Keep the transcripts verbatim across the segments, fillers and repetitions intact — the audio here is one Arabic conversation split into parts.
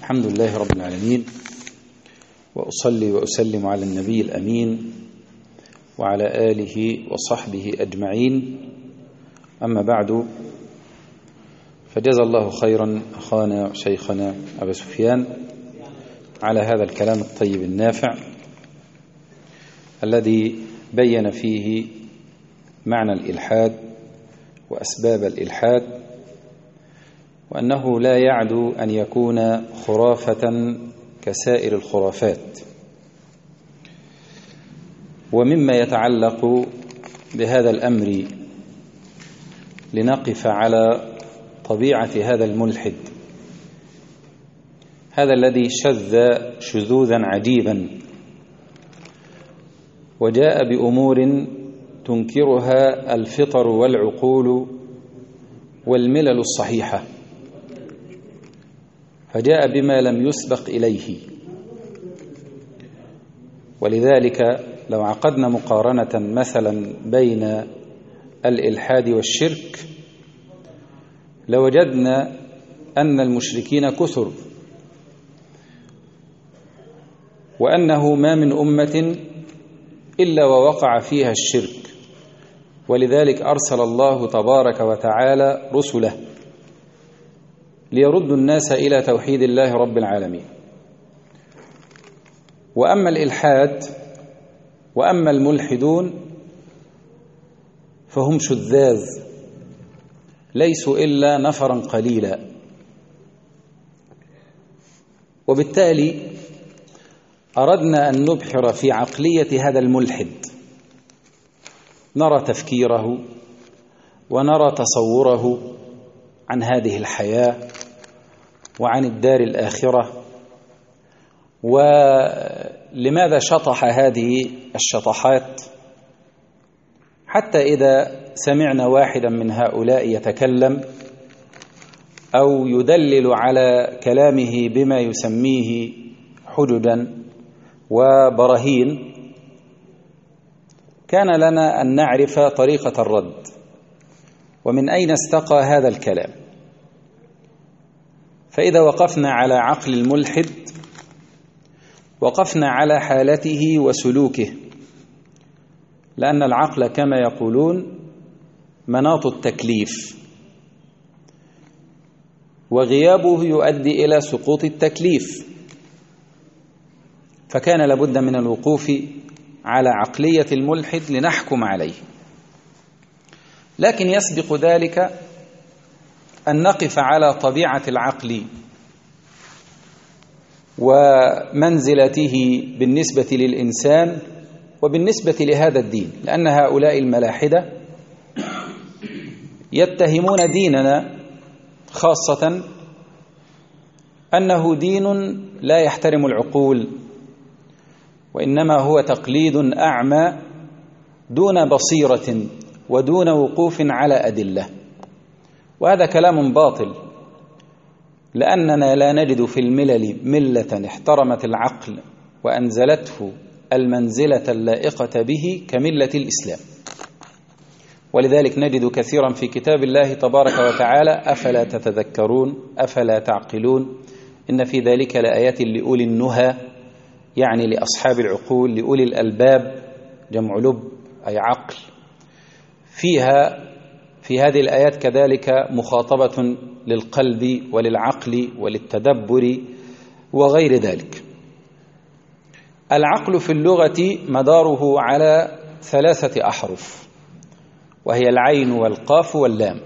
الحمد لله رب العالمين، وأصلي وأسلم على النبي الأمين وعلى آله وصحبه أجمعين. أما بعد، فجزا الله خيرا أخانا وشيخنا أبا سفيان على هذا الكلام الطيب النافع الذي بين فيه معنى الإلحاد وأسباب الإلحاد، وأنه لا يعدو أن يكون خرافة كسائر الخرافات. ومما يتعلق بهذا الأمر لنقف على طبيعة هذا الملحد، هذا الذي شذ شذوذا عجيبا وجاء بأمور تنكرها الفطر والعقول والملل الصحيحة، فجاء بما لم يسبق إليه. ولذلك لو عقدنا مقارنة مثلا بين الإلحاد والشرك لوجدنا أن المشركين كثر، وأنه ما من أمة إلا ووقع فيها الشرك، ولذلك أرسل الله تبارك وتعالى رسله ليردوا الناس إلى توحيد الله رب العالمين. وأما الإلحاد وأما الملحدون فهم شذاذ، ليسوا إلا نفرا قليلا. وبالتالي أردنا أن نبحر في عقلية هذا الملحد، نرى تفكيره ونرى تصوره عن هذه الحياة وعن الدار الآخرة، ولماذا شطح هذه الشطحات، حتى إذا سمعنا واحدا من هؤلاء يتكلم أو يدلل على كلامه بما يسميه حججا وبراهين، كان لنا أن نعرف طريقة الرد ومن أين استقى هذا الكلام. فإذا وقفنا على عقل الملحد وقفنا على حالته وسلوكه، لأن العقل كما يقولون مناط التكليف، وغيابه يؤدي إلى سقوط التكليف، فكان لابد من الوقوف على عقلية الملحد لنحكم عليه. لكن يسبق ذلك أن نقف على طبيعة العقل ومنزلته بالنسبة للإنسان وبالنسبة لهذا الدين، لأن هؤلاء الملاحدة يتهمون ديننا خاصة أنه دين لا يحترم العقول، وإنما هو تقليد أعمى دون بصيرة ودون وقوف على أدلة. وهذا كلام باطل، لأننا لا نجد في الملل ملة احترمت العقل وأنزلته المنزلة اللائقة به كملة الإسلام. ولذلك نجد كثيرا في كتاب الله تبارك وتعالى: أفلا تتذكرون أفلا تعقلون إن في ذلك لآيات لأولي النهى، يعني لأصحاب العقول، لأولي الألباب، جمع لب أي عقل. فيها في هذه الآيات كذلك مخاطبة للقلب وللعقل وللتدبر وغير ذلك. العقل في اللغة مداره على ثلاثة أحرف، وهي العين والقاف واللام.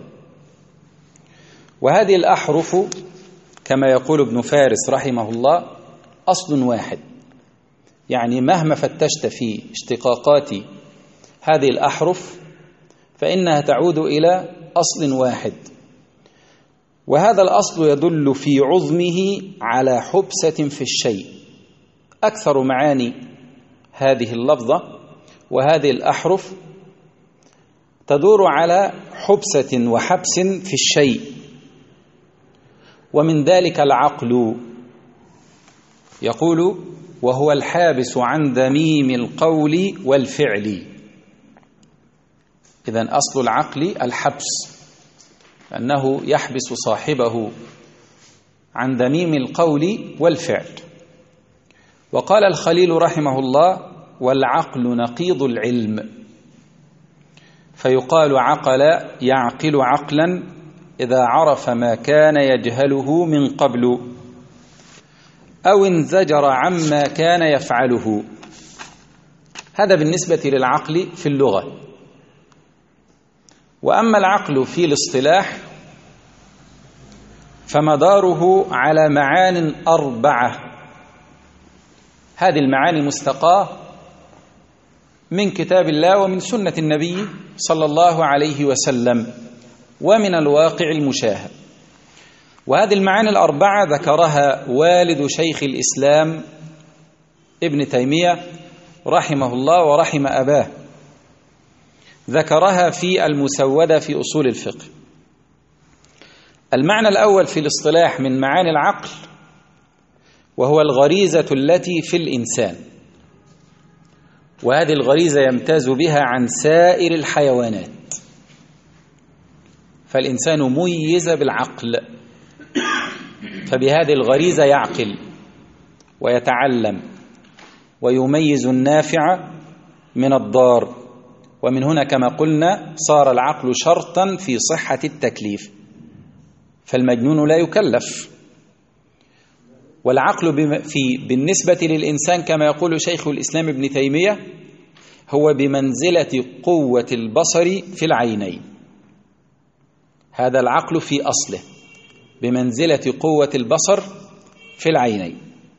وهذه الأحرف كما يقول ابن فارس رحمه الله أصل واحد، يعني مهما فتشت في اشتقاقات هذه الأحرف فإنها تعود إلى أصل واحد، وهذا الأصل يدل في عظمه على حبسة في الشيء. أكثر معاني هذه اللفظة وهذه الأحرف تدور على حبسة وحبس في الشيء، ومن ذلك العقل. يقول: وهو الحابس عن ذميم القول والفعل. إذن أصل العقل الحبس، أنه يحبس صاحبه عن دميم القول والفعل. وقال الخليل رحمه الله: والعقل نقيض العلم، فيقال عقل يعقل عقلا إذا عرف ما كان يجهله من قبل، أو انزجر عما كان يفعله. هذا بالنسبة للعقل في اللغة. وأما العقل في الاصطلاح فمداره على معان أربعة. هذه المعاني مستقاة من كتاب الله ومن سنة النبي صلى الله عليه وسلم ومن الواقع المشاهد. وهذه المعاني الأربعة ذكرها والد شيخ الإسلام ابن تيمية رحمه الله ورحم أباه، ذكرها في المسودة في أصول الفقه. المعنى الأول في الاصطلاح من معاني العقل وهو الغريزة التي في الإنسان، وهذه الغريزة يمتاز بها عن سائر الحيوانات، فالإنسان ميز بالعقل، فبهذه الغريزة يعقل ويتعلم ويميز النافع من الضار. ومن هنا كما قلنا صار العقل شرطا في صحة التكليف، فالمجنون لا يكلف. والعقل في بالنسبة للإنسان كما يقول شيخ الإسلام ابن تيمية هو بمنزلة قوة البصر في العينين. هذا العقل في أصله بمنزلة قوة البصر في العينين.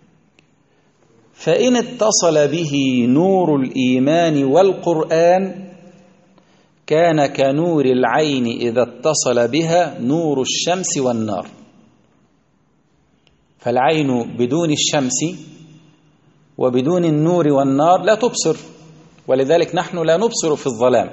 فإن اتصل به نور الإيمان والقرآن كان كنور العين إذا اتصل بها نور الشمس والنار. فالعين بدون الشمس وبدون النور والنار لا تبصر، ولذلك نحن لا نبصر في الظلام.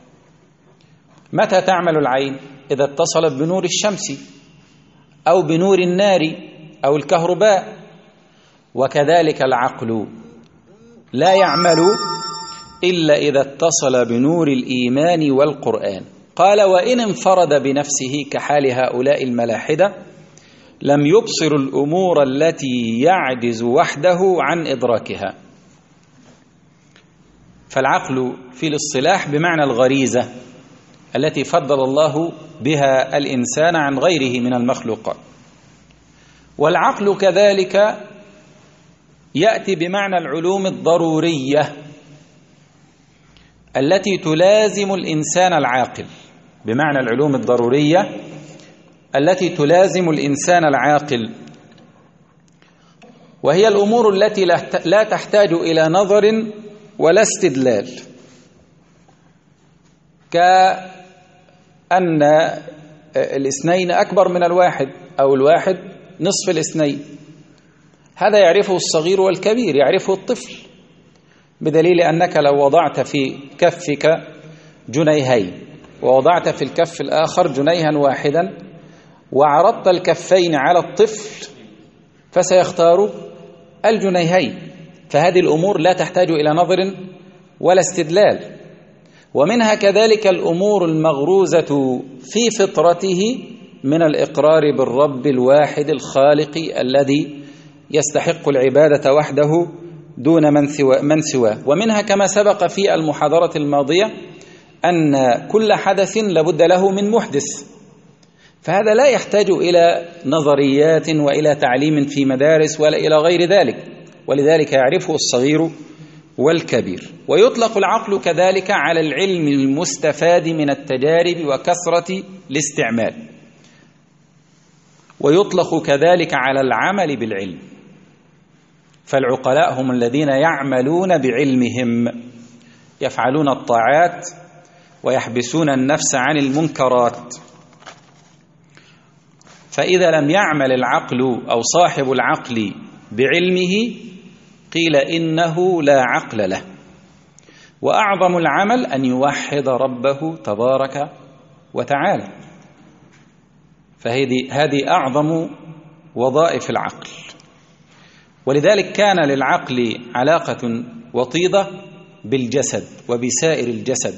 متى تعمل العين؟ إذا اتصلت بنور الشمس أو بنور النار أو الكهرباء. وكذلك العقل لا يعمل إلا إذا اتصل بنور الإيمان والقرآن. قال: وإن انفرد بنفسه كحال هؤلاء الملاحدة لم يبصر الأمور التي يعجز وحده عن إدراكها. فالعقل في الاصطلاح بمعنى الغريزة التي فضل الله بها الإنسان عن غيره من المخلوقات. والعقل كذلك يأتي بمعنى العلوم الضرورية التي تلازم الإنسان العاقل، بمعنى العلوم الضرورية التي تلازم الإنسان العاقل، وهي الأمور التي لا تحتاج إلى نظر ولا استدلال، كأن الاثنين أكبر من الواحد أو الواحد نصف الاثنين. هذا يعرفه الصغير والكبير، يعرفه الطفل، بدليل أنك لو وضعت في كفك جنيهين ووضعت في الكف الآخر جنيها واحدا وعرضت الكفين على الطفل فسيختار الجنيهين. فهذه الأمور لا تحتاج إلى نظر ولا استدلال. ومنها كذلك الأمور المغروزة في فطرته من الإقرار بالرب الواحد الخالق الذي يستحق العبادة وحده دون من سواه من سواه. ومنها كما سبق في المحاضرة الماضية أن كل حدث لابد له من محدث، فهذا لا يحتاج إلى نظريات وإلى تعليم في مدارس ولا إلى غير ذلك، ولذلك يعرفه الصغير والكبير. ويطلق العقل كذلك على العلم المستفاد من التجارب وكثرة الاستعمال، ويطلق كذلك على العمل بالعلم. فالعقلاء هم الذين يعملون بعلمهم، يفعلون الطاعات ويحبسون النفس عن المنكرات. فإذا لم يعمل العقل أو صاحب العقل بعلمه قيل إنه لا عقل له. وأعظم العمل أن يوحد ربه تبارك وتعالى، فهذه هذه أعظم وظائف العقل. ولذلك كان للعقل علاقة وطيدة بالجسد وبسائر الجسد،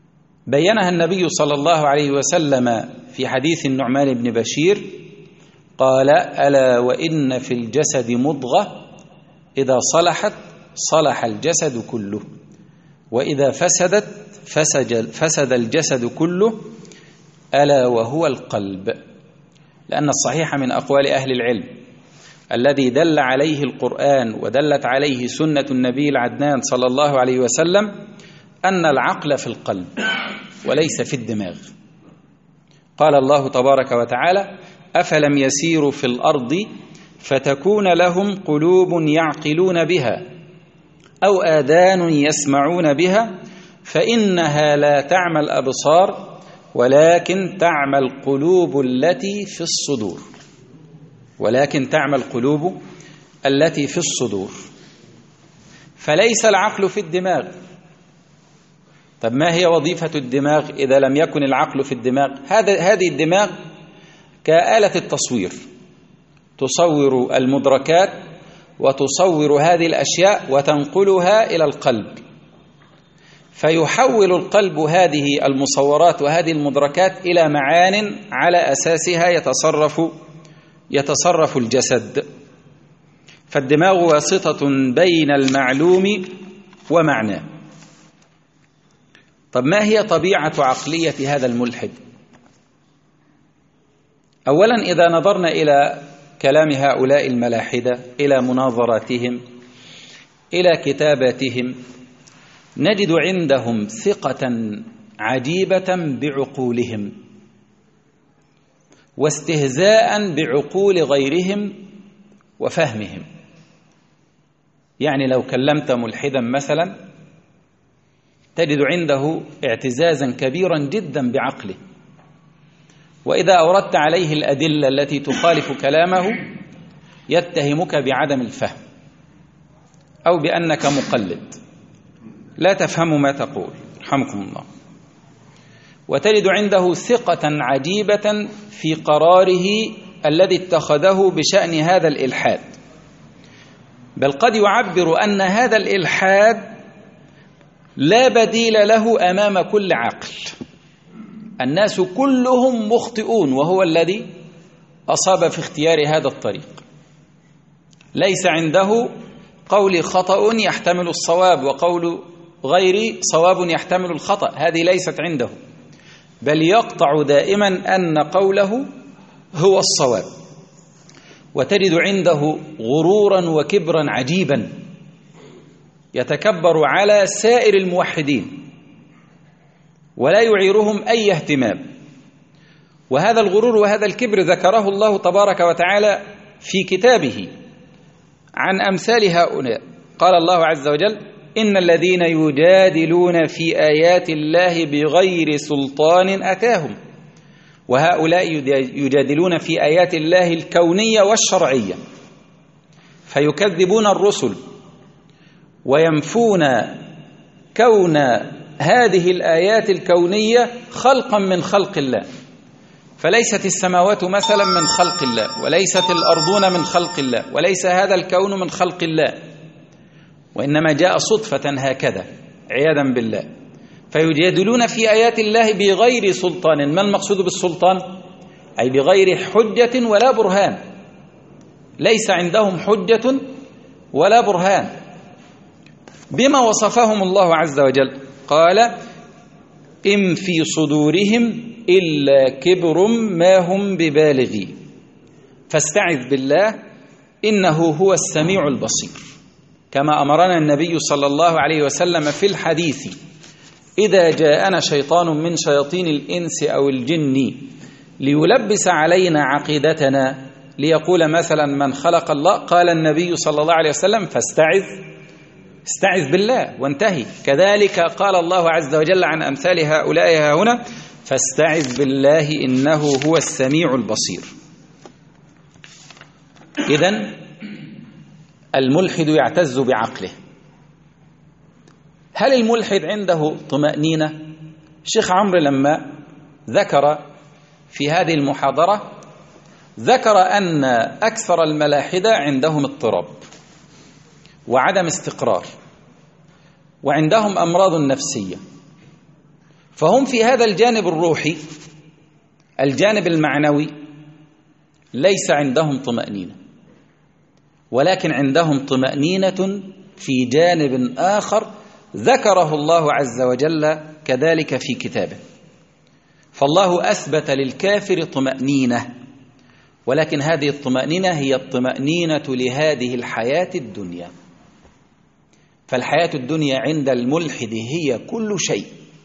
بينها النبي صلى الله عليه وسلم في حديث النعمان بن بشير قال: ألا وإن في الجسد مضغة إذا صلحت صلح الجسد كله، وإذا فسدت فسد, فسد الجسد كله، ألا وهو القلب. لأن الصحيح من أقوال أهل العلم الذي دل عليه القرآن ودلت عليه سنة النبي العدنان صلى الله عليه وسلم أن العقل في القلب وليس في الدماغ. قال الله تبارك وتعالى: أفلم يسيروا في الأرض فتكون لهم قلوب يعقلون بها أو آذان يسمعون بها فإنها لا تعمى الأبصار ولكن تعمى القلوب التي في الصدور ولكن تعمى القلوب التي في الصدور فليس العقل في الدماغ. طب ما هي وظيفة الدماغ إذا لم يكن العقل في الدماغ؟ هذا هذه الدماغ كآلة التصوير، تصور المدركات وتصور هذه الأشياء وتنقلها إلى القلب، فيحول القلب هذه المصورات وهذه المدركات إلى معان على أساسها يتصرف يتصرف الجسد. فالدماغ واسطة بين المعلوم ومعناه. طب ما هي طبيعة عقلية هذا الملحد؟ أولا إذا نظرنا إلى كلام هؤلاء الملاحدة، إلى مناظراتهم، إلى كتاباتهم، نجد عندهم ثقة عجيبة بعقولهم واستهزاء بعقول غيرهم وفهمهم. يعني لو كلمت ملحدا مثلا تجد عنده اعتزازا كبيرا جدا بعقله، وإذا أوردت عليه الأدلة التي تخالف كلامه يتهمك بعدم الفهم أو بأنك مقلد لا تفهم ما تقول، رحمكم الله. وتجد عنده ثقة عجيبة في قراره الذي اتخذه بشأن هذا الإلحاد، بل قد يعبر أن هذا الإلحاد لا بديل له أمام كل عقل، الناس كلهم مخطئون وهو الذي أصاب في اختيار هذا الطريق. ليس عنده قول خطأ يحتمل الصواب وقول غير صواب يحتمل الخطأ، هذه ليست عنده، بل يقطع دائما أن قوله هو الصواب. وتجد عنده غرورا وكبرا عجيبا يتكبر على سائر الموحدين ولا يعيرهم أي اهتمام. وهذا الغرور وهذا الكبر ذكره الله تبارك وتعالى في كتابه عن أمثال هؤلاء. قال الله عز وجل: إن الذين يجادلون في آيات الله بغير سلطان أتاهم. وهؤلاء يجادلون في آيات الله الكونية والشرعية، فيكذبون الرسل وينفون كون هذه الآيات الكونية خلقا من خلق الله، فليست السماوات مثلا من خلق الله، وليست الأرضون من خلق الله، وليس هذا الكون من خلق الله، وإنما جاء صدفة هكذا عياذا بالله. فيجادلون في آيات الله بغير سلطان. ما المقصود بالسلطان؟ أي بغير حجة ولا برهان، ليس عندهم حجة ولا برهان. بما وصفهم الله عز وجل؟ قال: إن في صدورهم إلا كبر ما هم ببالغي فاستعذ بالله إنه هو السميع البصير. كما أمرنا النبي صلى الله عليه وسلم في الحديث: إذا جاءنا شيطان من شياطين الإنس أو الجن ليلبس علينا عقيدتنا ليقول مثلا من خلق الله، قال النبي صلى الله عليه وسلم: فاستعذ استعذ بالله وانتهي. كذلك قال الله عز وجل عن أمثال هؤلاء هنا: فاستعذ بالله إنه هو السميع البصير. إذن الملحد يعتز بعقله. هل الملحد عنده طمأنينة؟ الشيخ عمرو لما ذكر في هذه المحاضرة ذكر أن أكثر الملاحدة عندهم اضطراب وعدم استقرار وعندهم أمراض نفسية، فهم في هذا الجانب الروحي، الجانب المعنوي، ليس عندهم طمأنينة، ولكن عندهم طمأنينة في جانب آخر ذكره الله عز وجل كذلك في كتابه. فالله أثبت للكافر طمأنينة، ولكن هذه الطمأنينة هي الطمأنينة لهذه الحياة الدنيا. فالحياة الدنيا عند الملحد هي كل شيء،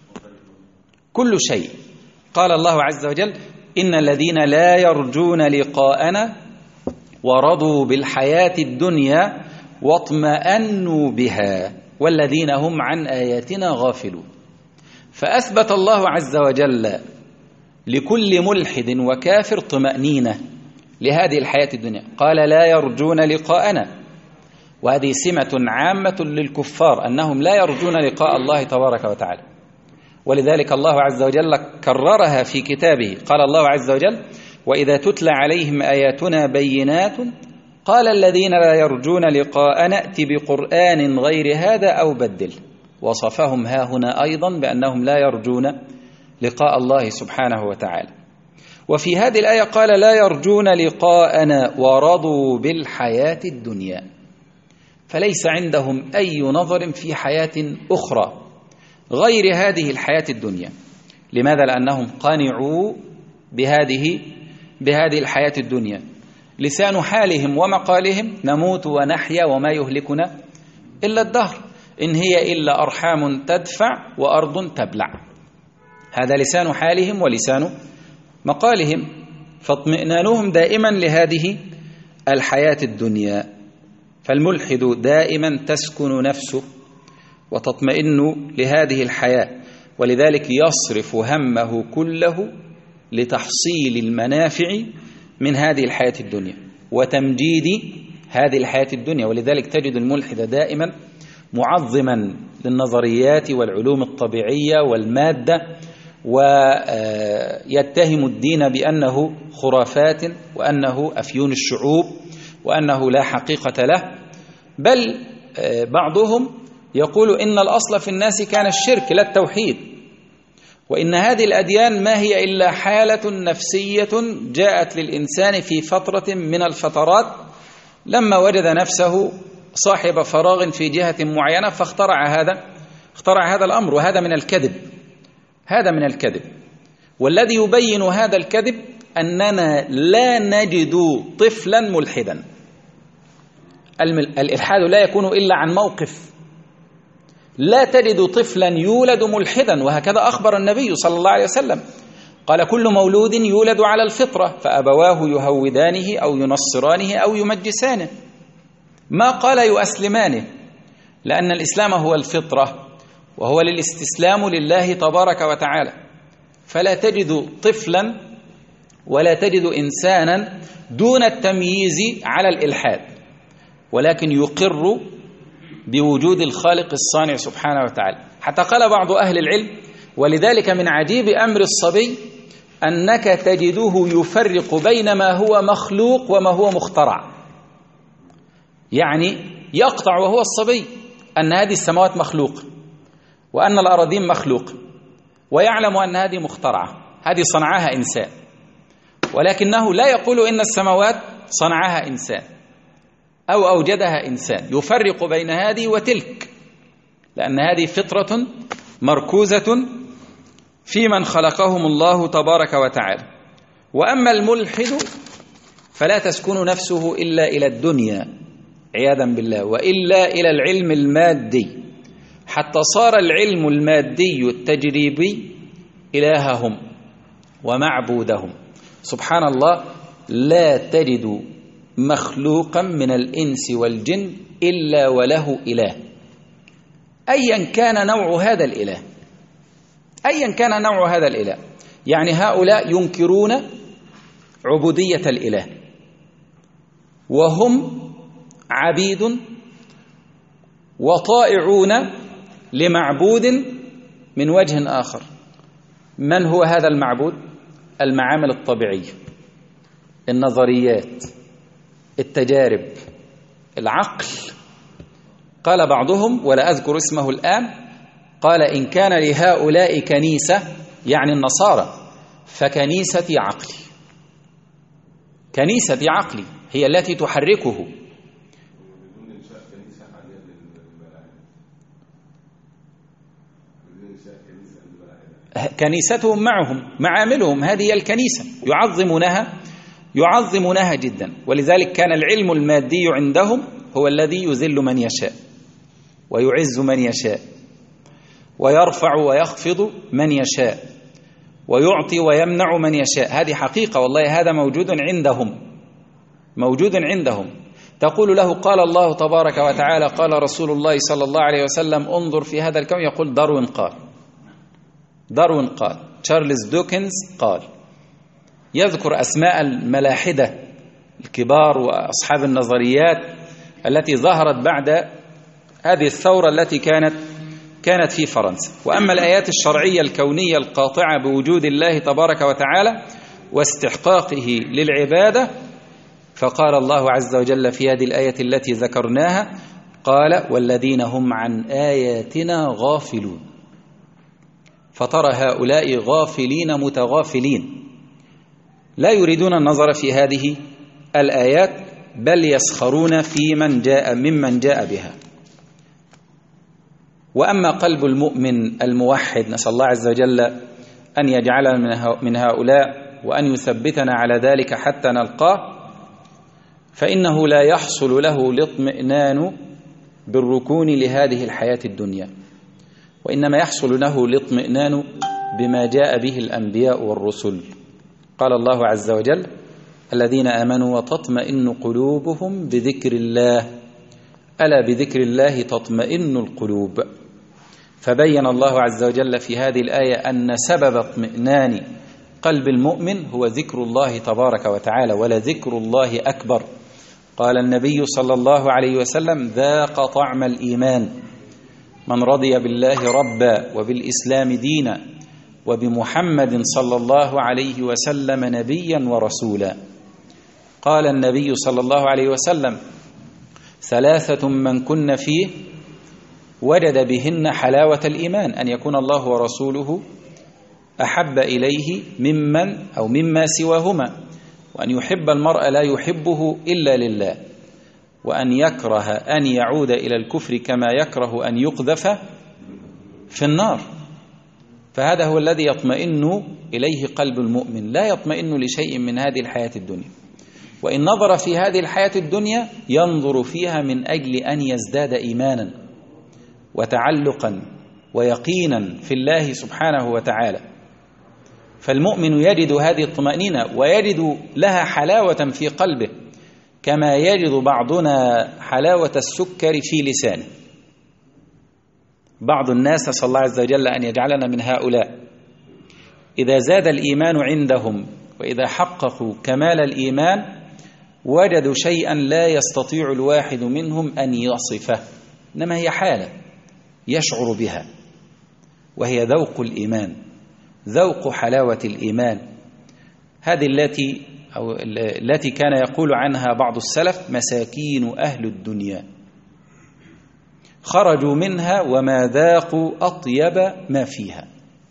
كل شيء. قال الله عز وجل: إن الذين لا يرجون لقاءنا ورضوا بالحياة الدنيا واطمأنوا بها والذين هم عن آياتنا غافلون. فأثبت الله عز وجل لكل ملحد وكافر طمأنينة لهذه الحياة الدنيا. قال: لا يرجون لقاءنا، وهذه سمة عامة للكفار أنهم لا يرجون لقاء الله تبارك وتعالى، ولذلك الله عز وجل كررها في كتابه. قال الله عز وجل: وإذا تتلى عليهم آياتنا بينات قال الذين لا يرجون لقاءنا ائت بقرآن غير هذا أو بدل. وصفهم ها هنا أيضا بأنهم لا يرجون لقاء الله سبحانه وتعالى. وفي هذه الآية قال: لا يرجون لقاءنا ورضوا بالحياة الدنيا. فليس عندهم أي نظر في حياة أخرى غير هذه الحياة الدنيا. لماذا؟ لأنهم قانعوا بهذه بهذه الحياة الدنيا. لسان حالهم ومقالهم: نموت ونحيا وما يهلكنا إلا الدهر، إن هي إلا أرحام تدفع وأرض تبلع. هذا لسان حالهم ولسان مقالهم. فاطمئنانهم دائما لهذه الحياة الدنيا. فالملحد دائما تسكن نفسه وتطمئن لهذه الحياة، ولذلك يصرف همه كله لتحصيل المنافع من هذه الحياة الدنيا وتمجيد هذه الحياة الدنيا. ولذلك تجد الملحد دائما معظما للنظريات والعلوم الطبيعية والمادة، ويتهم الدين بأنه خرافات وأنه أفيون الشعوب وأنه لا حقيقة له. بل بعضهم يقول إن الأصل في الناس كان الشرك لا التوحيد، وإن هذه الأديان ما هي إلا حالة نفسية جاءت للإنسان في فترة من الفترات لما وجد نفسه صاحب فراغ في جهة معينة فاخترع هذا اخترع هذا الأمر. وهذا من الكذب، هذا من الكذب. والذي يبين هذا الكذب أننا لا نجد طفلا ملحدا. الإلحاد لا يكون إلا عن موقف. لا تجد طفلا يولد ملحدا، وهكذا أخبر النبي صلى الله عليه وسلم. قال: كل مولود يولد على الفطرة فأبواه يهودانه أو ينصرانه أو يمجسانه. ما قال يؤسلمانه، لأن الإسلام هو الفطرة وهو للاستسلام لله تبارك وتعالى. فلا تجد طفلا ولا تجد إنسانا دون التمييز على الإلحاد، ولكن يقر بوجود الخالق الصانع سبحانه وتعالى. حتى قال بعض أهل العلم: ولذلك من عجيب أمر الصبي أنك تجده يفرق بين ما هو مخلوق وما هو مخترع. يعني يقطع وهو الصبي أن هذه السماوات مخلوق وأن الأراضين مخلوق، ويعلم أن هذه مخترعة، هذه صنعها إنسان، ولكنه لا يقول إن السماوات صنعها إنسان أو أوجدها إنسان. يفرق بين هذه وتلك، لأن هذه فطرة مركوزة في من خلقهم الله تبارك وتعالى. وأما الملحد فلا تسكن نفسه إلا إلى الدنيا عياذا بالله، وإلا إلى العلم المادي، حتى صار العلم المادي التجريبي إلههم ومعبودهم. سبحان الله، لا تجد مخلوقا من الإنس والجن إلا وله إله، أيا كان نوع هذا الإله، أيا كان نوع هذا الإله. يعني هؤلاء ينكرون عبودية الإله، وهم عبيد وطائعون لمعبود من وجه آخر. من هو هذا المعبود؟ المعامل الطبيعية، النظريات، التجارب، العقل. قال بعضهم ولا أذكر اسمه الآن، قال: إن كان لهؤلاء كنيسة، يعني النصارى، فكنيستي عقلي. كنيسة بعقلي هي التي تحركه. كنيستهم معهم، معاملهم، هذه هي الكنيسة، يعظمونها يعظمونها جدا. ولذلك كان العلم المادي عندهم هو الذي يذل من يشاء ويعز من يشاء ويرفع ويخفض من يشاء ويعطي ويمنع من يشاء. هذه حقيقة والله، هذا موجود عندهم، موجود عندهم. تقول له قال الله تبارك وتعالى قال رسول الله صلى الله عليه وسلم انظر في هذا الكون، يقول داروين قال، داروين قال، تشارلز دوكنز قال. يذكر أسماء الملاحدة الكبار وأصحاب النظريات التي ظهرت بعد هذه الثورة التي كانت كانت في فرنسا. وأما الآيات الشرعية الكونية القاطعة بوجود الله تبارك وتعالى واستحقاقه للعبادة، فقال الله عز وجل في هذه الآية التي ذكرناها قال والذين هم عن آياتنا غافلون. فترى هؤلاء غافلين متغافلين لا يريدون النظر في هذه الآيات، بل يسخرون في من جاء ممن جاء بها. وأما قلب المؤمن الموحد، نسأل الله عز وجل أن يجعلنا من هؤلاء وأن يثبتنا على ذلك حتى نلقاه، فإنه لا يحصل له الاطمئنان بالركون لهذه الحياة الدنيا، وإنما يحصل له الاطمئنان بما جاء به الأنبياء والرسل. قال الله عز وجل الذين آمنوا وتطمئن قلوبهم بذكر الله، ألا بذكر الله تطمئن القلوب. فبين الله عز وجل في هذه الآية أن سبب اطمئنان قلب المؤمن هو ذكر الله تبارك وتعالى، ولذكر الله أكبر. قال النبي صلى الله عليه وسلم ذاق طعم الإيمان من رضي بالله ربا وبالإسلام دينا وبمحمد صلى الله عليه وسلم نبيا ورسولا. قال النبي صلى الله عليه وسلم ثلاثة من كن فيه وجد بهن حلاوة الإيمان، أن يكون الله ورسوله أحب إليه ممن أو مما سواهما، وأن يحب المرء لا يحبه إلا لله، وأن يكره أن يعود إلى الكفر كما يكره أن يقذف في النار. فهذا هو الذي يطمئن إليه قلب المؤمن، لا يطمئن لشيء من هذه الحياة الدنيا. وإن نظر في هذه الحياة الدنيا ينظر فيها من أجل أن يزداد إيمانا وتعلقا ويقينا في الله سبحانه وتعالى. فالمؤمن يجد هذه الطمأنينة ويجد لها حلاوة في قلبه، كما يجد بعضنا حلاوة السكر في لسانه. بعض الناس نسأل الله عز وجل أن يجعلنا من هؤلاء إذا زاد الإيمان عندهم وإذا حققوا كمال الإيمان وجدوا شيئا لا يستطيع الواحد منهم أن يصفه، إنما هي حالة يشعر بها، وهي ذوق الإيمان، ذوق حلاوة الإيمان. هذه التي أو التي كان يقول عنها بعض السلف مساكين أهل الدنيا، خرجوا منها وما ذاقوا أطيب ما فيها.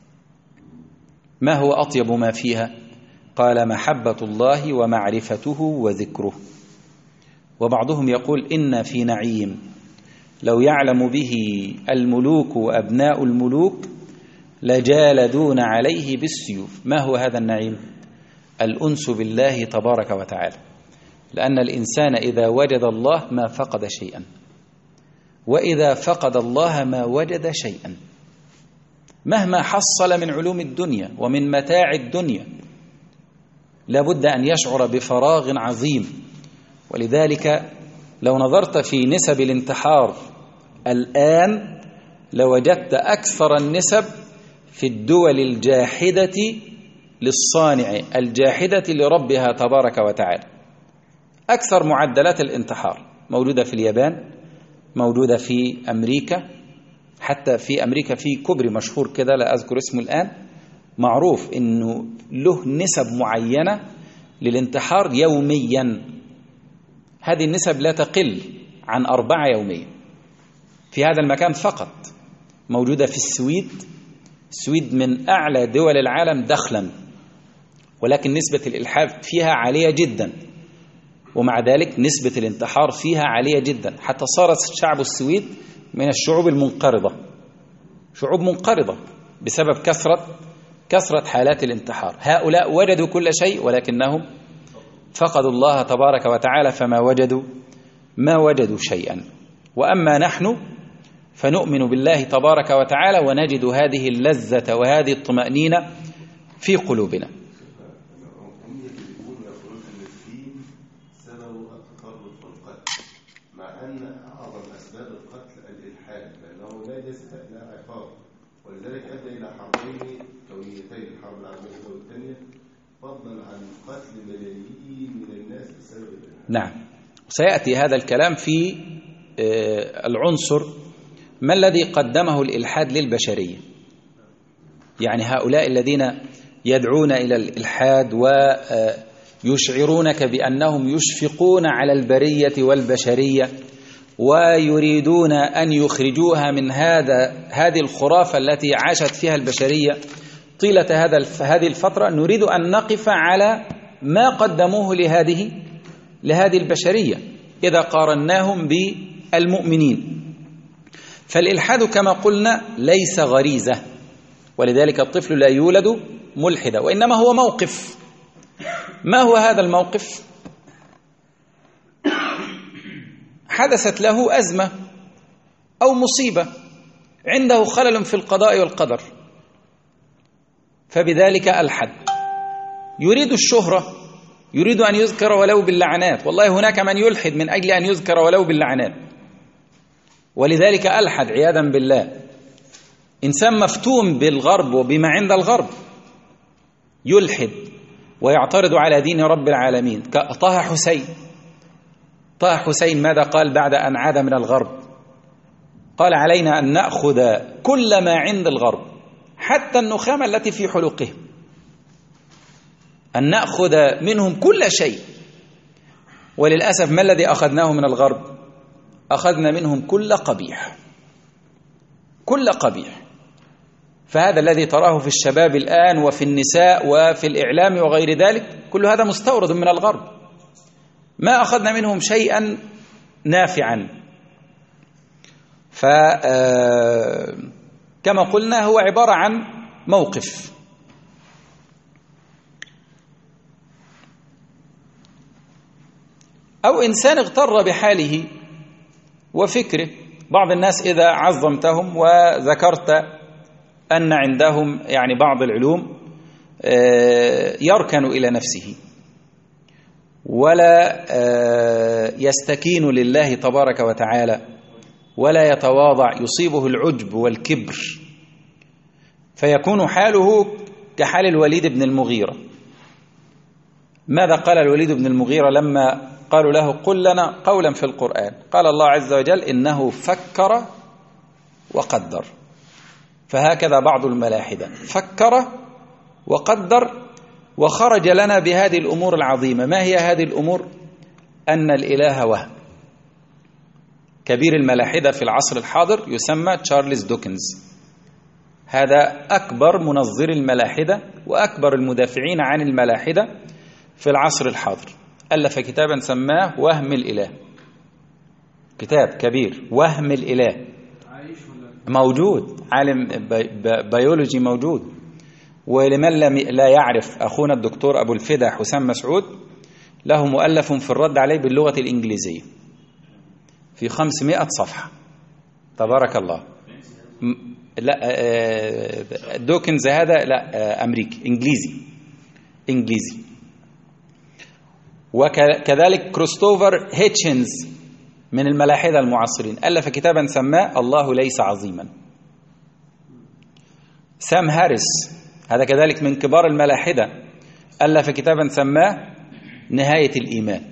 ما هو أطيب ما فيها؟ قال محبة الله ومعرفته وذكره. وبعضهم يقول إن في نعيم لو يعلم به الملوك وأبناء الملوك لجالدون عليه بالسيوف. ما هو هذا النعيم؟ الأنس بالله تبارك وتعالى، لأن الإنسان إذا وجد الله ما فقد شيئا، وإذا فقد الله ما وجد شيئا، مهما حصل من علوم الدنيا ومن متاع الدنيا لابد أن يشعر بفراغ عظيم. ولذلك لو نظرت في نسب الانتحار الآن لوجدت أكثر النسب في الدول الجاحدة للصانع، الجاحدة لربها تبارك وتعالى. أكثر معدلات الانتحار موجودة في اليابان، موجودة في أمريكا، حتى في أمريكا في كوبري مشهور كده لا أذكر اسمه الآن، معروف أنه له نسب معينة للانتحار يوميا. هذه النسب لا تقل عن أربعة يوميا في هذا المكان فقط. موجودة في السويد، السويد من أعلى دول العالم دخلا، ولكن نسبة الإلحاد فيها عالية جدا. ومع ذلك نسبة الانتحار فيها عالية جدا، حتى صارت شعب السويد من الشعوب المنقرضة، شعوب منقرضة بسبب كثرة كثرة حالات الانتحار. هؤلاء وجدوا كل شيء ولكنهم فقدوا الله تبارك وتعالى، فما وجدوا ما وجدوا شيئا. وأما نحن فنؤمن بالله تبارك وتعالى ونجد هذه اللذة وهذه الطمأنينة في قلوبنا. ولذلك أدى إلى حربين كونيتين، الحرب العالمية الأولى والثانية، فضلا عن قتل ملايين من الناس بسبب الإلحاد. نعم، سيأتي هذا الكلام في العنصر ما الذي قدمه الإلحاد للبشرية. يعني هؤلاء الذين يدعون إلى الإلحاد ويشعرونك بأنهم يشفقون على البرية والبشرية ويريدون أن يخرجوها من هذا هذه الخرافة التي عاشت فيها البشرية طيلة هذا هذه الفترة، نريد أن نقف على ما قدموه لهذه لهذه البشرية إذا قارناهم بالمؤمنين. فالإلحاد كما قلنا ليس غريزة، ولذلك الطفل لا يولد ملحدا، وإنما هو موقف. ما هو هذا الموقف؟ حدثت له أزمة أو مصيبة، عنده خلل في القضاء والقدر، فبذلك ألحد. يريد الشهرة، يريد أن يذكر ولو باللعنات. والله هناك من يلحد من أجل أن يذكر ولو باللعنات، ولذلك ألحد عياذا بالله. إنسان مفتون بالغرب وبما عند الغرب يلحد ويعترض على دين رب العالمين. طه حسين طه حسين ماذا قال بعد أن عاد من الغرب؟ قال: علينا أن نأخذ كل ما عند الغرب، حتى النخامة التي في حلقهم، أن نأخذ منهم كل شيء. وللأسف ما الذي أخذناه من الغرب؟ أخذنا منهم كل قبيح، كل قبيح. فهذا الذي تراه في الشباب الآن وفي النساء وفي الإعلام وغير ذلك، كل هذا مستورد من الغرب، ما أخذنا منهم شيئا نافعا. فكما قلنا هو عبارة عن موقف. أو إنسان اغتر بحاله وفكره. بعض الناس إذا عظمتهم وذكرت أن عندهم يعني بعض العلوم يركن إلى نفسه ولا يستكين لله تبارك وتعالى ولا يتواضع، يصيبه العجب والكبر، فيكون حاله كحال الوليد بن المغيرة. ماذا قال الوليد بن المغيرة لما قالوا له: قل لنا قولا في القرآن؟ قال الله عز وجل: إنه فكر وقدر. فهكذا بعض الملاحدة فكر وقدر وخرج لنا بهذه الأمور العظيمة. ما هي هذه الأمور؟ أن الإله وهم. كبير الملاحدة في العصر الحاضر يسمى تشارلز دوكنز، هذا أكبر منظر الملاحدة وأكبر المدافعين عن الملاحدة في العصر الحاضر. ألف كتابا سماه وهم الإله، كتاب كبير، وهم الإله، موجود، عالم بيولوجي موجود. ولمن لم لا يعرف، أخونا الدكتور أبو الفدا حسام مسعود له مؤلف في الرد عليه باللغة الإنجليزية في خمسمائة صفحة، تبارك الله. لا دوكنز هذا لا أمريكي، إنجليزي إنجليزي. وكذلك كريستوفر هيتشنز من الملاحدة المعاصرين ألف كتابا سماه الله ليس عظيما. سام هاريس هذا كذلك من كبار الملاحدة ألف كتابا سماه نهاية الإيمان.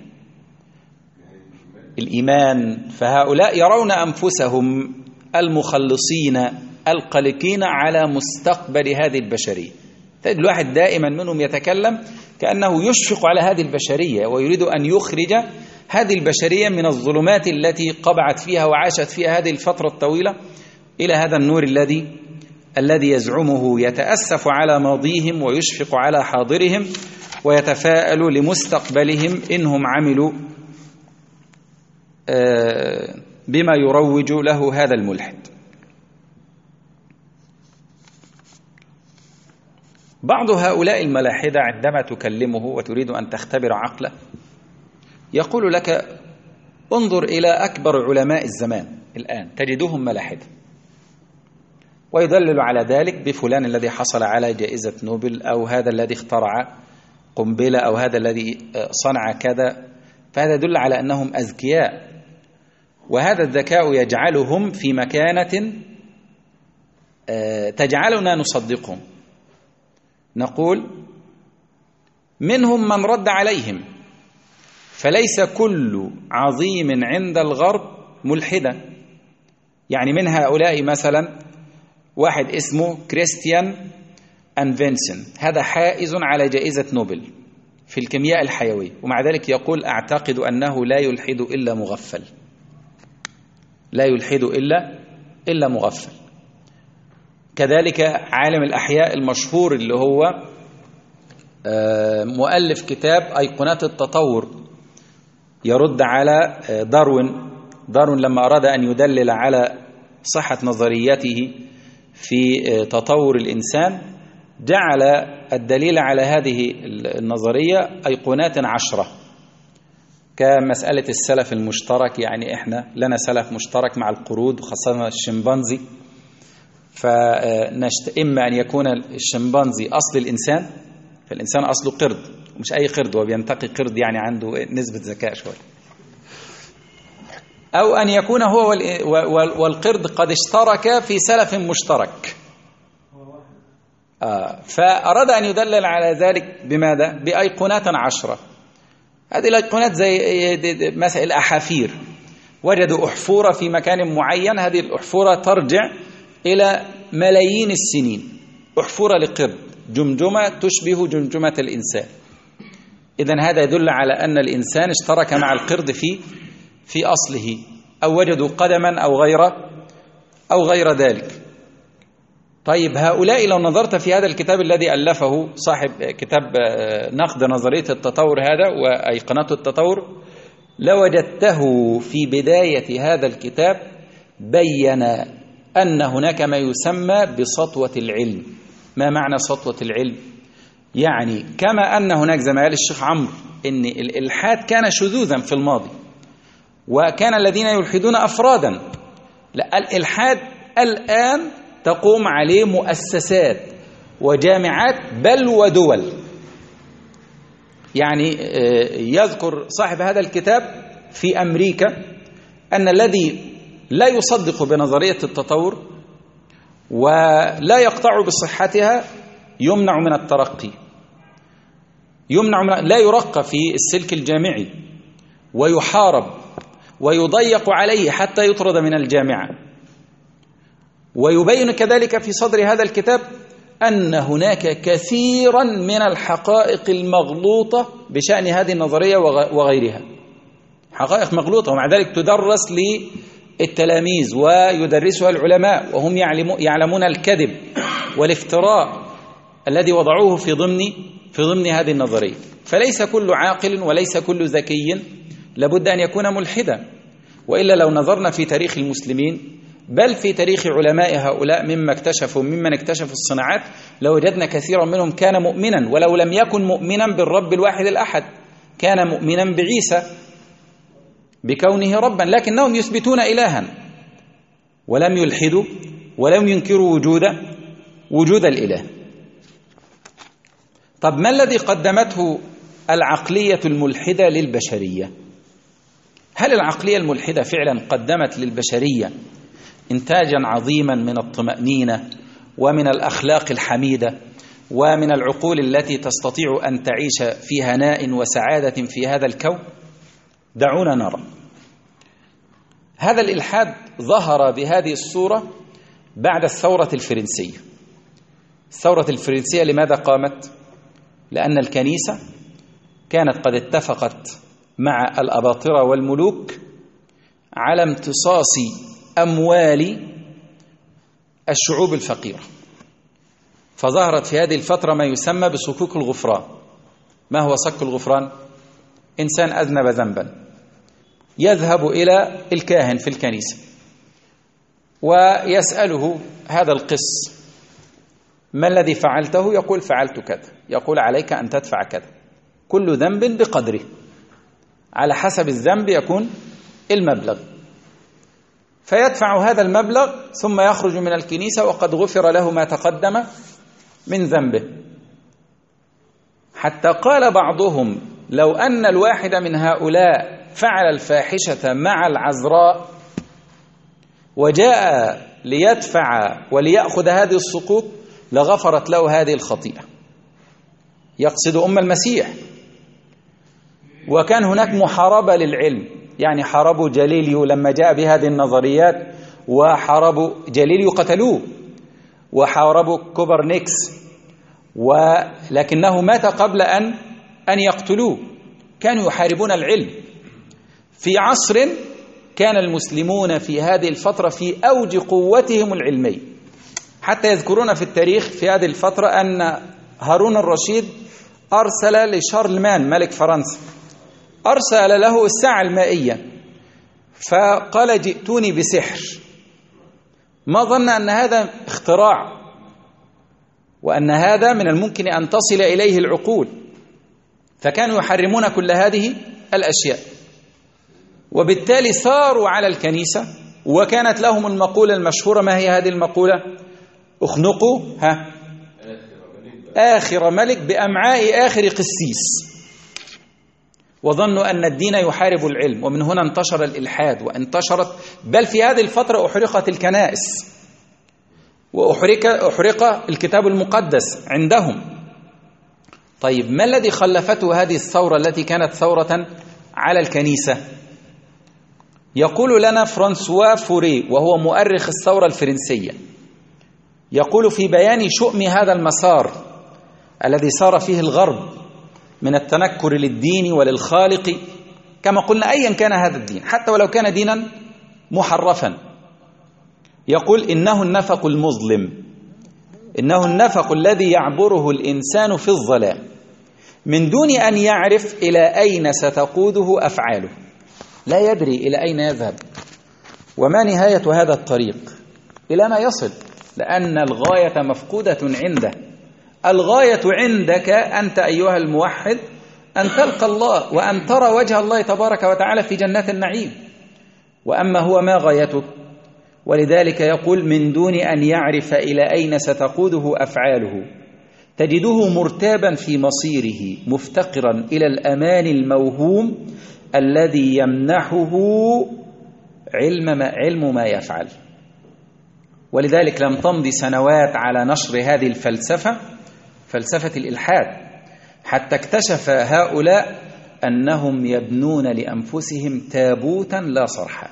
الإيمان. فهؤلاء يرون أنفسهم المخلصين القلقين على مستقبل هذه البشرية. تجد الواحد دائما منهم يتكلم كأنه يشفق على هذه البشرية ويريد أن يخرج هذه البشرية من الظلمات التي قبعت فيها وعاشت فيها هذه الفترة الطويلة إلى هذا النور الذي الذي يزعمه، يتأسف على ماضيهم ويشفق على حاضرهم ويتفاءل لمستقبلهم إنهم عملوا بما يروج له هذا الملحد. بعض هؤلاء الملاحدة عندما تكلمه وتريد أن تختبر عقله يقول لك انظر إلى أكبر علماء الزمان الآن تجدهم ملاحدة، ويدلل على ذلك بفلان الذي حصل على جائزة نوبل، أو هذا الذي اخترع قنبلة، أو هذا الذي صنع كذا. فهذا يدل على أنهم أذكياء، وهذا الذكاء يجعلهم في مكانة تجعلنا نصدقهم. نقول منهم من رد عليهم، فليس كل عظيم عند الغرب ملحدا. يعني من هؤلاء مثلا واحد اسمه كريستيان أنفنسن، هذا حائز على جائزة نوبل في الكيمياء الحيوية، ومع ذلك يقول أعتقد أنه لا يلحد إلا مغفل، لا يلحد إلا إلا مغفل. كذلك عالم الأحياء المشهور اللي هو مؤلف كتاب أيقونات التطور يرد على داروين. داروين لما أراد أن يدلل على صحة نظريته في تطور الإنسان جعل الدليل على هذه النظرية أيقونات عشرة، كمسألة السلف المشترك. يعني إحنا لنا سلف مشترك مع القرود وخاصة الشمبانزي، فنشت إما أن يكون الشمبانزي أصل الإنسان، فالإنسان أصله قرد، ومش أي قرد، وبينتقي قرد يعني عنده نسبة ذكاء شوية، أو أن يكون هو والقرد قد اشترك في سلف مشترك. آه فأراد أن يدلل على ذلك بماذا؟ بأيقونات عشرة. هذه الأيقونات زي مثلا الأحافير، وجدوا أحفورة في مكان معين، هذه الأحفورة ترجع إلى ملايين السنين، أحفورة لقرد، جمجمة تشبه جمجمة الإنسان. إذن هذا يدل على أن الإنسان اشترك مع القرد في في أصله، أو وجدوا قدما أو غير أو غير ذلك. طيب هؤلاء لو نظرت في هذا الكتاب الذي ألفه صاحب كتاب نقد نظرية التطور هذا وأيقونات التطور، لوجدته في بداية هذا الكتاب بين أن هناك ما يسمى بسطوة العلم. ما معنى سطوة العلم؟ يعني كما أن هناك زي ما قال الشيخ عمرو أن الإلحاد كان شذوذا في الماضي، وكان الذين يلحدون أفرادا، لا، الإلحاد الآن تقوم عليه مؤسسات وجامعات بل ودول. يعني يذكر صاحب هذا الكتاب في أمريكا أن الذي لا يصدق بنظرية التطور ولا يقطع بصحتها يمنع من الترقي، يمنع من لا يرقى في السلك الجامعي، ويحارب ويضيق عليه حتى يطرد من الجامعة. ويبين كذلك في صدر هذا الكتاب أن هناك كثيرا من الحقائق المغلوطة بشأن هذه النظرية وغيرها، حقائق مغلوطة، ومع ذلك تدرس للتلاميذ ويدرسها العلماء وهم يعلمون الكذب والافتراء الذي وضعوه في ضمن في ضمن هذه النظرية. فليس كل عاقل وليس كل ذكي لابد أن يكون ملحدا، وإلا لو نظرنا في تاريخ المسلمين بل في تاريخ علماء هؤلاء مما اكتشفوا ممن اكتشفوا الصناعات لوجدنا كثيرا منهم كان مؤمنا، ولو لم يكن مؤمنا بالرب الواحد الأحد كان مؤمنا بعيسى بكونه ربا، لكنهم يثبتون إلها ولم يلحدوا ولم ينكروا وجود وجود الإله. طب ما الذي قدمته العقلية الملحدة للبشرية؟ هل العقلية الملحدة فعلا قدمت للبشرية إنتاجا عظيما من الطمأنينة ومن الأخلاق الحميدة ومن العقول التي تستطيع أن تعيش في هناء وسعادة في هذا الكون؟ دعونا نرى. هذا الإلحاد ظهر بهذه الصورة بعد الثورة الفرنسية. الثورة الفرنسية لماذا قامت؟ لأن الكنيسة كانت قد اتفقت مع الأباطرة والملوك على امتصاص أموال الشعوب الفقيرة، فظهرت في هذه الفترة ما يسمى بصكوك الغفران. ما هو صك الغفران؟ إنسان أذنب ذنبا يذهب إلى الكاهن في الكنيسة ويسأله هذا القس: ما الذي فعلته؟ يقول: فعلت كذا. يقول: عليك أن تدفع كذا، كل ذنب بقدره، على حسب الذنب يكون المبلغ. فيدفع هذا المبلغ ثم يخرج من الكنيسة وقد غفر له ما تقدم من ذنبه. حتى قال بعضهم: لو أن الواحد من هؤلاء فعل الفاحشة مع العذراء وجاء ليدفع وليأخذ هذه الصكوك لغفرت له هذه الخطيئة. يقصد أم المسيح. وكان هناك محاربة للعلم، يعني حاربوا جاليليو لما جاء بهذه النظريات، وحاربوا جاليليو قتلوه، وحاربوا كوبرنيكس، ولكنه مات قبل أن أن يقتلوه. كانوا يحاربون العلم في عصر كان المسلمون في هذه الفترة في أوج قوتهم العلمية، حتى يذكرون في التاريخ في هذه الفترة أن هارون الرشيد أرسل لشارلمان ملك فرنسا، أرسل له الساعة المائية، فقال: جئتوني بسحر. ما ظن أن هذا اختراع، وأن هذا من الممكن أن تصل إليه العقول، فكانوا يحرمون كل هذه الأشياء، وبالتالي صاروا على الكنيسة. وكانت لهم المقولة المشهورة. ما هي هذه المقولة؟ اخنقوا ها آخر ملك بأمعاء آخر قسيس. وظنوا أن الدين يحارب العلم، ومن هنا انتشر الإلحاد وانتشرت، بل في هذه الفترة أحرقت الكنائس وأحرق أحرق الكتاب المقدس عندهم. طيب، ما الذي خلفته هذه الثورة التي كانت ثورة على الكنيسة؟ يقول لنا فرانسوا فوري، وهو مؤرخ الثورة الفرنسية، يقول في بيان شؤم هذا المسار الذي سار فيه الغرب من التنكر للدين وللخالق، كما قلنا أيا كان هذا الدين حتى ولو كان دينا محرفا. يقول: إنه النفق المظلم، إنه النفق الذي يعبره الإنسان في الظلام من دون أن يعرف إلى أين ستقوده أفعاله. لا يدري إلى أين يذهب وما نهاية هذا الطريق، إلى ما يصل، لأن الغاية مفقودة عنده. الغاية عندك أنت أيها الموحد أن تلقى الله وأن ترى وجه الله تبارك وتعالى في جنات النعيم. وأما هو ما غايته؟ ولذلك يقول: من دون أن يعرف إلى أين ستقوده أفعاله تجده مرتابا في مصيره، مفتقرا إلى الأمان الموهوم الذي يمنحه علم ما, علم ما يفعل. ولذلك لم تمضي سنوات على نشر هذه الفلسفة، فلسفة الإلحاد، حتى اكتشف هؤلاء أنهم يبنون لأنفسهم تابوتا لا صرحا.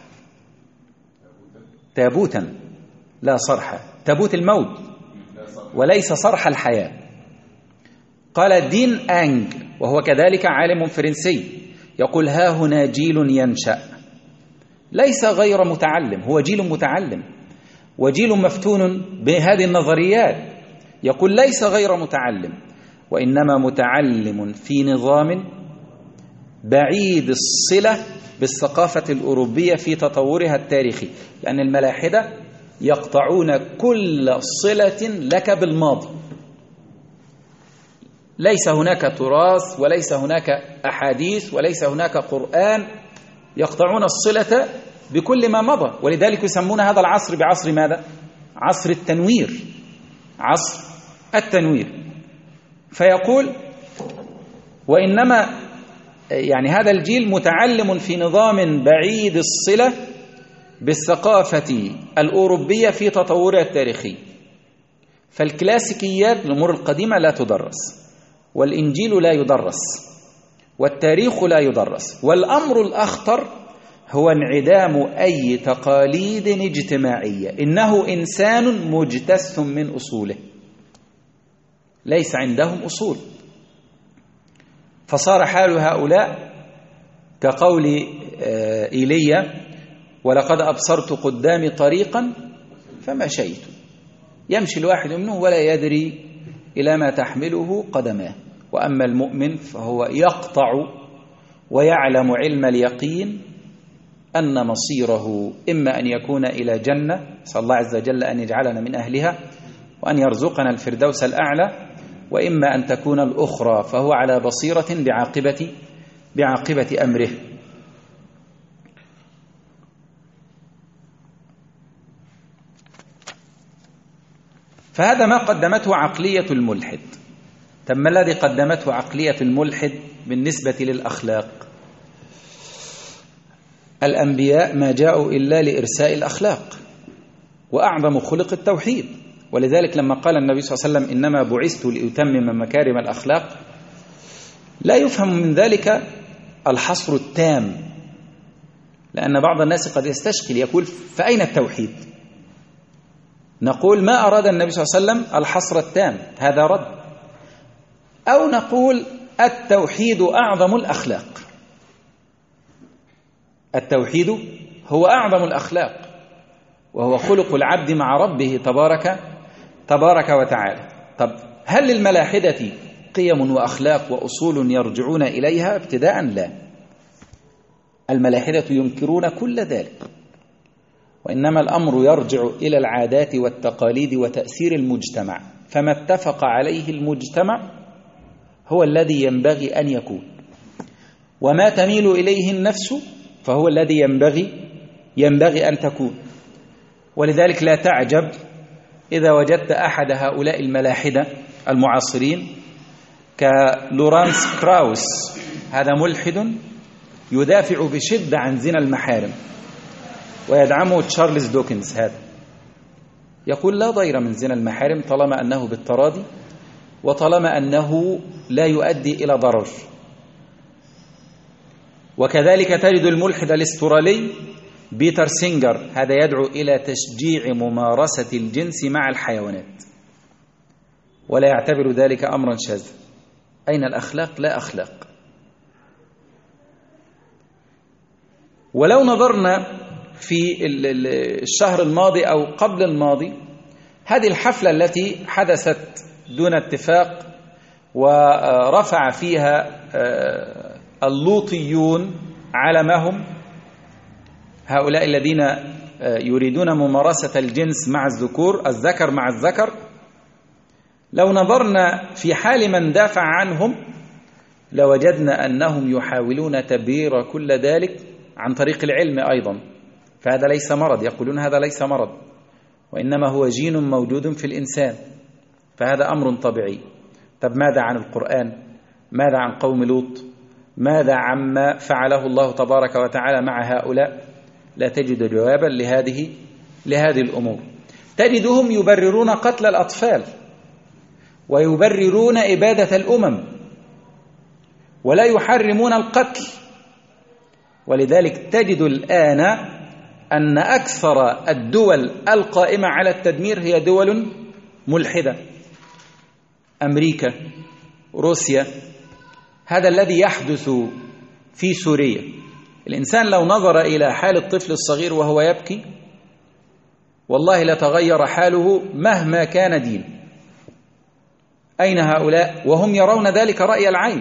تابوتا لا صرحا، تابوت الموت وليس صرح الحياة. قال دين أنج، وهو كذلك عالم فرنسي، يقول: ها هنا جيل ينشأ ليس غير متعلم، هو جيل متعلم وجيل مفتون بهذه النظريات. يقول: ليس غير متعلم، وإنما متعلم في نظام بعيد الصلة بالثقافة الأوروبية في تطورها التاريخي، لأن الملاحدة يقطعون كل صلة لك بالماضي. ليس هناك تراث وليس هناك أحاديث وليس هناك قرآن، يقطعون الصلة بكل ما مضى. ولذلك يسمون هذا العصر بعصر ماذا؟ عصر التنوير، عصر التنوير. فيقول: وإنما يعني هذا الجيل متعلم في نظام بعيد الصلة بالثقافة الأوروبية في تطورها التاريخي. فالكلاسيكيات الأمور القديمة لا تدرس، والإنجيل لا يدرس، والتاريخ لا يدرس، والأمر الأخطر هو انعدام أي تقاليد اجتماعية. إنه إنسان مجتث من أصوله، ليس عندهم أصول. فصار حال هؤلاء كقول إيليا: ولقد أبصرت قدامي طريقا فمشيت. يمشي الواحد منه ولا يدري إلى ما تحمله قدماه. وأما المؤمن فهو يقطع ويعلم علم اليقين أن مصيره إما أن يكون إلى جنة، نسأل الله عز وجل أن يجعلنا من أهلها وأن يرزقنا الفردوس الأعلى، وإما أن تكون الأخرى، فهو على بصيرة بعاقبة بعاقبة أمره. فهذا ما قدمته عقلية الملحد. طب ما الذي قدمته عقلية الملحد بالنسبة للأخلاق؟ الأنبياء ما جاءوا إلا لإرساء الأخلاق، وأعظم خلق التوحيد. ولذلك لما قال النبي صلى الله عليه وسلم إنما بعثت لأتمم مكارم الأخلاق، لا يفهم من ذلك الحصر التام، لأن بعض الناس قد يستشكل يقول فأين التوحيد؟ نقول ما أراد النبي صلى الله عليه وسلم الحصر التام، هذا رد. أو نقول التوحيد أعظم الأخلاق، التوحيد هو أعظم الأخلاق، وهو خلق العبد مع ربه تبارك تبارك وتعالى. طب هل للملاحدة قيم وأخلاق وأصول يرجعون إليها ابتداء؟ لا، الملاحدة ينكرون كل ذلك، وإنما الأمر يرجع إلى العادات والتقاليد وتأثير المجتمع، فما اتفق عليه المجتمع هو الذي ينبغي أن يكون، وما تميل إليه النفس فهو الذي ينبغي ينبغي أن تكون. ولذلك لا تعجب إذا وجدت أحد هؤلاء الملاحدة المعاصرين كلورانس كراوس، هذا ملحد يدافع بشدة عن زنا المحارم، ويدعمه تشارلز دوكنز، هذا يقول لا ضير من زنا المحارم طالما أنه بالتراضي، وطالما أنه لا يؤدي إلى ضرر. وكذلك تجد الملحد الاسترالي بيتر سينجر، هذا يدعو إلى تشجيع ممارسة الجنس مع الحيوانات، ولا يعتبر ذلك أمرا شاذا. أين الأخلاق؟ لا أخلاق. ولو نظرنا في الشهر الماضي أو قبل الماضي، هذه الحفلة التي حدثت دون اتفاق ورفع فيها اللوطيون علمهم، هؤلاء الذين يريدون ممارسة الجنس مع الذكور، الذكر مع الذكر، لو نظرنا في حال من دافع عنهم لوجدنا أنهم يحاولون تبرير كل ذلك عن طريق العلم أيضا، فهذا ليس مرض، يقولون هذا ليس مرض، وإنما هو جين موجود في الإنسان، فهذا أمر طبيعي. طب ماذا عن القرآن؟ ماذا عن قوم لوط؟ ماذا عما فعله الله تبارك وتعالى مع هؤلاء؟ لا تجد جوابا لهذه لهذه الأمور. تجدهم يبررون قتل الأطفال، ويبررون إبادة الأمم، ولا يحرمون القتل. ولذلك تجد الآن أن أكثر الدول القائمة على التدمير هي دول ملحدة، أمريكا، روسيا. هذا الذي يحدث في سوريا. الإنسان لو نظر إلى حال الطفل الصغير وهو يبكي والله لتغير حاله مهما كان دين. أين هؤلاء وهم يرون ذلك رأي العين؟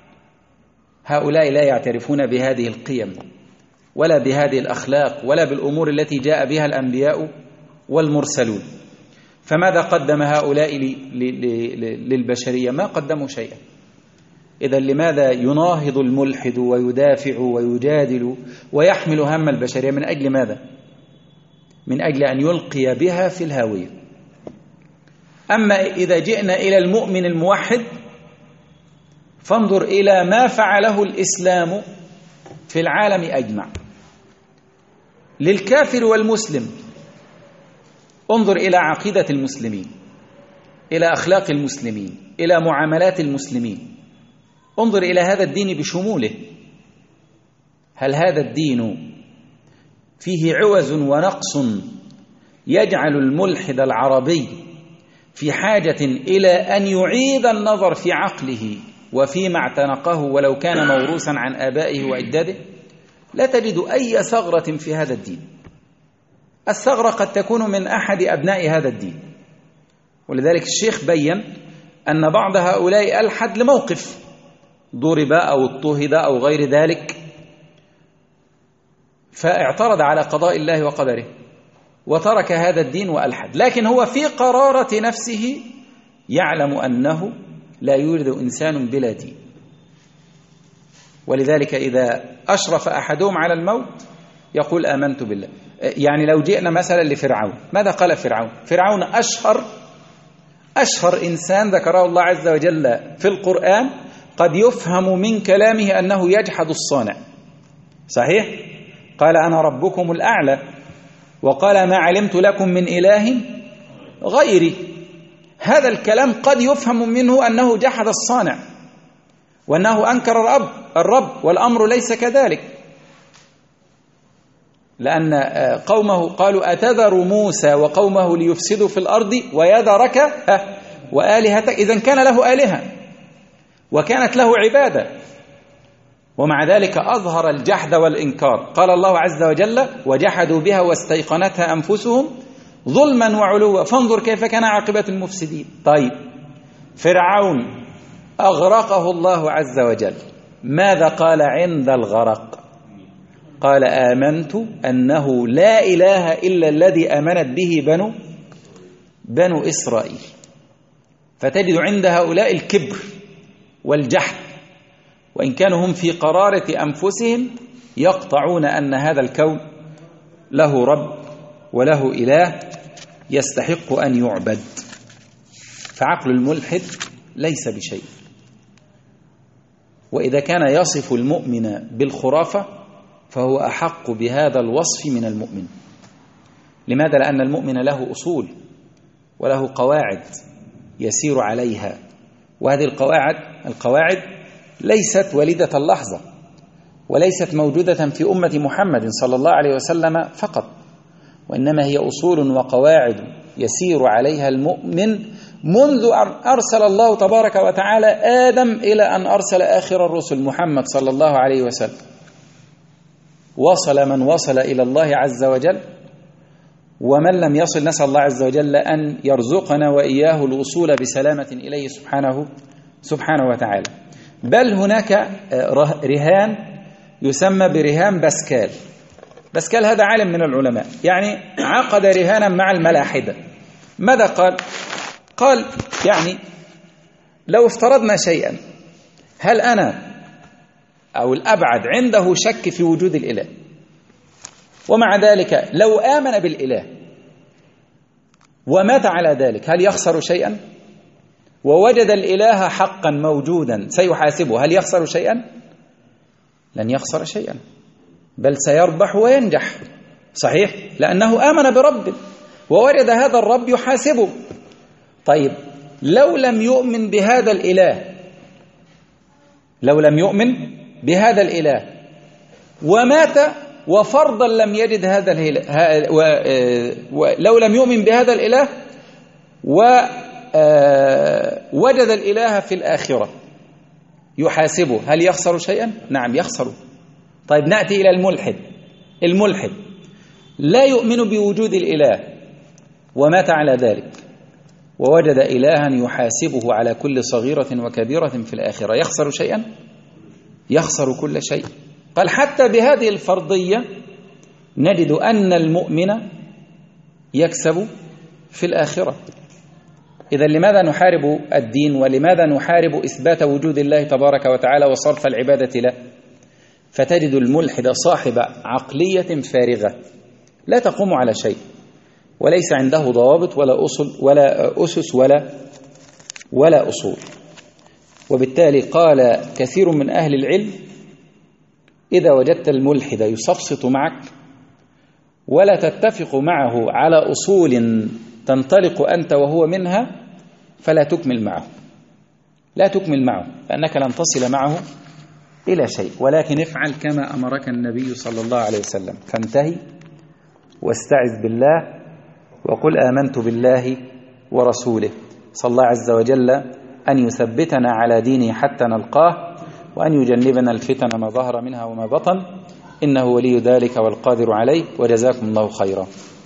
هؤلاء لا يعترفون بهذه القيم ولا بهذه الأخلاق ولا بالأمور التي جاء بها الأنبياء والمرسلون. فماذا قدم هؤلاء للبشرية؟ ما قدموا شيئا. إذا لماذا يناهض الملحد ويدافع ويجادل ويحمل هم البشرية؟ من أجل ماذا؟ من أجل أن يلقي بها في الهاوية. أما إذا جئنا إلى المؤمن الموحد فانظر إلى ما فعله الإسلام في العالم أجمع للكافر والمسلم. انظر إلى عقيدة المسلمين، إلى أخلاق المسلمين، إلى معاملات المسلمين. انظر إلى هذا الدين بشموله. هل هذا الدين فيه عوز ونقص يجعل الملحد العربي في حاجة إلى أن يعيد النظر في عقله وفيما اعتنقه ولو كان موروثا عن آبائه وأجداده؟ لا تجد أي ثغرة في هذا الدين. الثغرة قد تكون من أحد أبناء هذا الدين. ولذلك الشيخ بيّن أن بعض هؤلاء ألحد لموقف، ضرب أو اضطهد أو غير ذلك، فاعترض على قضاء الله وقدره وترك هذا الدين وألحد، لكن هو في قرارة نفسه يعلم أنه لا يوجد إنسان بلا دين. ولذلك إذا أشرف أحدهم على الموت يقول آمنت بالله. يعني لو جئنا مثلا لفرعون، ماذا قال فرعون؟ فرعون أشهر أشهر إنسان ذكره الله عز وجل في القرآن، قد يفهم من كلامه أنه يجحد الصانع، صحيح؟ قال أنا ربكم الأعلى، وقال ما علمت لكم من إله غيري. هذا الكلام قد يفهم منه أنه جحد الصانع وأنه أنكر الرب الرب والأمر ليس كذلك، لأن قومه قالوا أتذر موسى وقومه ليفسدوا في الأرض ويذرك وآلهتك. إذن كان له آلهة وكانت له عبادة، ومع ذلك أظهر الجحد والإنكار. قال الله عز وجل وجحدوا بها واستيقنتها أنفسهم ظلما وعلوا فانظر كيف كان عاقبة المفسدين. طيب فرعون أغرقه الله عز وجل، ماذا قال عند الغرق؟ قال آمنت أنه لا إله إلا الذي آمنت به بنو بنو إسرائيل. فتجد عند هؤلاء الكبر والجحد، وإن كانوا هم في قرارة أنفسهم يقطعون أن هذا الكون له رب وله إله يستحق أن يعبد. فعقل الملحد ليس بشيء. وإذا كان يصف المؤمن بالخرافة فهو أحق بهذا الوصف من المؤمن. لماذا؟ لأن المؤمن له أصول وله قواعد يسير عليها، وهذه القواعد القواعد ليست وليدة اللحظة، وليست موجودة في أمة محمد صلى الله عليه وسلم فقط، وإنما هي أصول وقواعد يسير عليها المؤمن منذ أرسل الله تبارك وتعالى آدم إلى أن أرسل آخر الرسل محمد صلى الله عليه وسلم. وصل من وصل إلى الله عز وجل، ومن لم يصل نسأل الله عز وجل أن يرزقنا وإياه الوصول بسلامة إليه سبحانه سبحانه وتعالى. بل هناك رهان يسمى برهان باسكال. باسكال هذا عالم من العلماء، يعني عقد رهانا مع الملاحدة. ماذا قال؟ قال يعني لو افترضنا شيئا، هل أنا أو الأبعد عنده شك في وجود الإله، ومع ذلك لو آمن بالإله ومات على ذلك هل يخسر شيئا؟ ووجد الإله حقا موجودا سيحاسبه، هل يخسر شيئا؟ لن يخسر شيئا، بل سيربح وينجح، صحيح؟ لأنه آمن برب ووجد هذا الرب يحاسبه. طيب لو لم يؤمن بهذا الإله لو لم يؤمن بهذا الإله ومات وفرضا لم يجد هذا الإله، ولو لم يؤمن بهذا الإله ووجد الإله في الآخرة يحاسبه، هل يخسر شيئا؟ نعم يخسر. طيب نأتي إلى الملحد. الملحد لا يؤمن بوجود الإله ومات على ذلك ووجد إلها يحاسبه على كل صغيرة وكبيرة في الآخرة، يخسر شيئا؟ يخسر كل شيء. قال حتى بهذه الفرضية نجد أن المؤمن يكسب في الآخرة. إذا لماذا نحارب الدين ولماذا نحارب إثبات وجود الله تبارك وتعالى وصرف العبادة له؟ فتجد الملحد صاحب عقلية فارغة لا تقوم على شيء، وليس عنده ضوابط ولا أصل ولا أسس ولا ولا أصول. وبالتالي قال كثير من أهل العلم إذا وجدت الملحد يصفصط معك ولا تتفق معه على أصول تنطلق أنت وهو منها فلا تكمل معه لا تكمل معه لأنك لن تصل معه إلى شيء، ولكن افعل كما أمرك النبي صلى الله عليه وسلم، فانتهي واستعذ بالله وقل آمنت بالله ورسوله. صلى الله عز وجل أن يثبتنا على دينه حتى نلقاه، وأن يجنبنا الفتن ما ظهر منها وما بطن، إنه ولي ذلك والقادر عليه، وجزاكم الله خيرا.